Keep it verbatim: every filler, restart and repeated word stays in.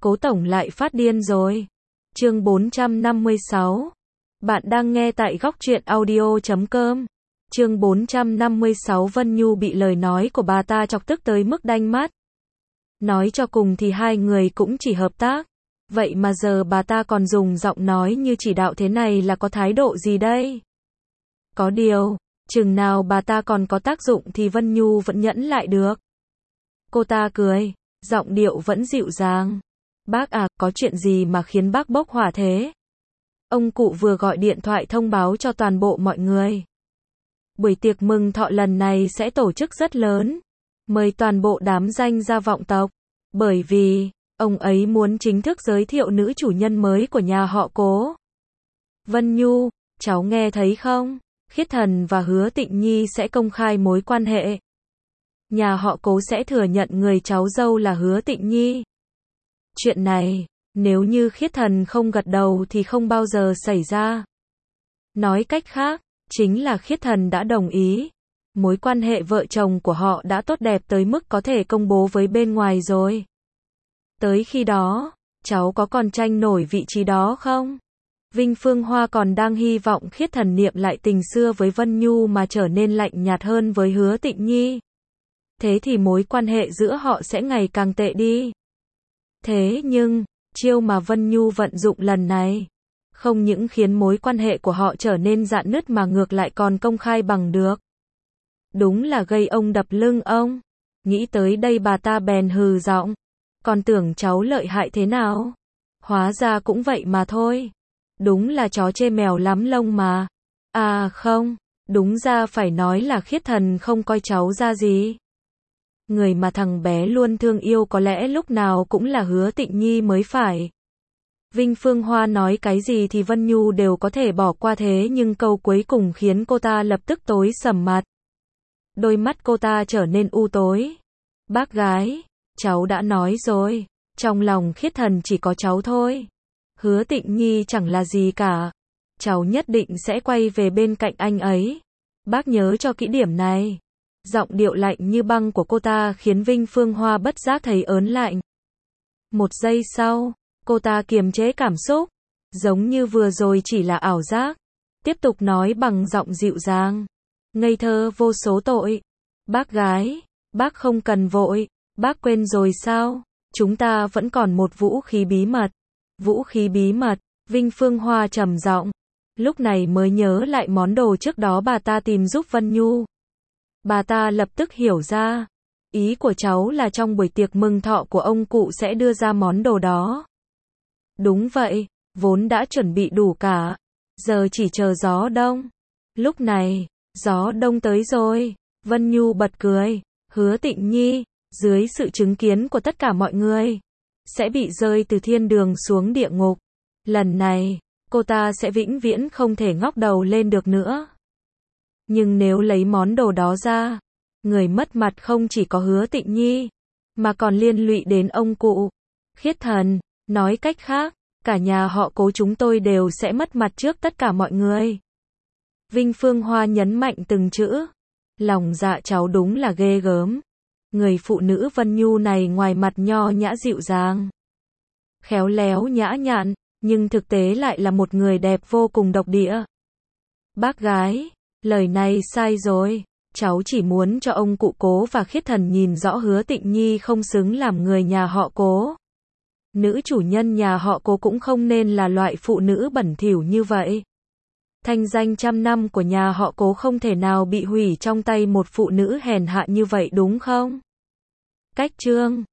Cố tổng lại phát điên rồi. Chương bốn trăm năm mươi sáu. Bạn đang nghe tại góc truyện audio chấm com. Chương bốn trăm năm mươi sáu. Vân Nhu bị lời nói của bà ta chọc tức tới mức đanh mắt. Nói cho cùng thì hai người cũng chỉ hợp tác. Vậy mà giờ bà ta còn dùng giọng nói như chỉ đạo thế này là có thái độ gì đây? Có điều, chừng nào bà ta còn có tác dụng thì Vân Nhu vẫn nhẫn lại được. Cô ta cười, giọng điệu vẫn dịu dàng. Bác à, có chuyện gì mà khiến bác bốc hỏa thế? Ông cụ vừa gọi điện thoại thông báo cho toàn bộ mọi người. Buổi tiệc mừng thọ lần này sẽ tổ chức rất lớn. Mời toàn bộ đám danh gia vọng tộc. Bởi vì, ông ấy muốn chính thức giới thiệu nữ chủ nhân mới của nhà họ Cố. Vân Nhu, cháu nghe thấy không? Khiết Thần và Hứa Tịnh Nhi sẽ công khai mối quan hệ. Nhà họ Cố sẽ thừa nhận người cháu dâu là Hứa Tịnh Nhi. Chuyện này, nếu như Khiết Thần không gật đầu thì không bao giờ xảy ra. Nói cách khác, chính là Khiết Thần đã đồng ý. Mối quan hệ vợ chồng của họ đã tốt đẹp tới mức có thể công bố với bên ngoài rồi. Tới khi đó, cháu có còn tranh nổi vị trí đó không? Vinh Phương Hoa còn đang hy vọng Khiết Thần niệm lại tình xưa với Vân Nhu mà trở nên lạnh nhạt hơn với Hứa Tịnh Nhi. Thế thì mối quan hệ giữa họ sẽ ngày càng tệ đi. Thế nhưng, chiêu mà Vân Nhu vận dụng lần này, không những khiến mối quan hệ của họ trở nên rạn nứt mà ngược lại còn công khai bằng được. Đúng là gây ông đập lưng ông. Nghĩ tới đây bà ta bèn hừ giọng. Còn tưởng cháu lợi hại thế nào? Hóa ra cũng vậy mà thôi. Đúng là chó chê mèo lắm lông mà. À không, đúng ra phải nói là Khiết Thần không coi cháu ra gì. Người mà thằng bé luôn thương yêu có lẽ lúc nào cũng là Hứa Tịnh Nhi mới phải. Vinh Phương Hoa nói cái gì thì Vân Nhu đều có thể bỏ qua, thế nhưng câu cuối cùng khiến cô ta lập tức tối sầm mặt. Đôi mắt cô ta trở nên u tối. Bác gái, cháu đã nói rồi, trong lòng Khiết Thần chỉ có cháu thôi. Hứa Tịnh Nhi chẳng là gì cả. Cháu nhất định sẽ quay về bên cạnh anh ấy. Bác nhớ cho kỹ điểm này. Giọng điệu lạnh như băng của cô ta khiến Vinh Phương Hoa bất giác thấy ớn lạnh. Một giây sau, cô ta kiềm chế cảm xúc, giống như vừa rồi chỉ là ảo giác. Tiếp tục nói bằng giọng dịu dàng. Ngây thơ vô số tội. Bác gái, bác không cần vội. Bác quên rồi sao? Chúng ta vẫn còn một vũ khí bí mật. Vũ khí bí mật, Vinh Phương Hoa trầm giọng. Lúc này mới nhớ lại món đồ trước đó bà ta tìm giúp Vân Nhu. Bà ta lập tức hiểu ra. Ý của cháu là trong buổi tiệc mừng thọ của ông cụ sẽ đưa ra món đồ đó. Đúng vậy, vốn đã chuẩn bị đủ cả. Giờ chỉ chờ gió đông. Lúc này, gió đông tới rồi. Vân Nhu bật cười. Hứa Tịnh Nhi, dưới sự chứng kiến của tất cả mọi người, sẽ bị rơi từ thiên đường xuống địa ngục. Lần này, cô ta sẽ vĩnh viễn không thể ngóc đầu lên được nữa. Nhưng nếu lấy món đồ đó ra, người mất mặt không chỉ có Hứa Tịnh Nhi, mà còn liên lụy đến ông cụ Khiết Thần. Nói cách khác, cả nhà họ Cố chúng tôi đều sẽ mất mặt trước tất cả mọi người. Vinh Phương Hoa nhấn mạnh từng chữ. Lòng dạ cháu đúng là ghê gớm. Người phụ nữ Vân Nhu này ngoài mặt nho nhã dịu dàng, khéo léo nhã nhặn, nhưng thực tế lại là một người đẹp vô cùng độc địa. Bác gái, lời này sai rồi. Cháu chỉ muốn cho ông cụ Cố và Khiết Thần nhìn rõ Hứa Tịnh Nhi không xứng làm người nhà họ Cố. Nữ chủ nhân nhà họ Cố cũng không nên là loại phụ nữ bẩn thỉu như vậy. Thanh danh trăm năm của nhà họ Cố không thể nào bị hủy trong tay một phụ nữ hèn hạ như vậy đúng không? Cách chương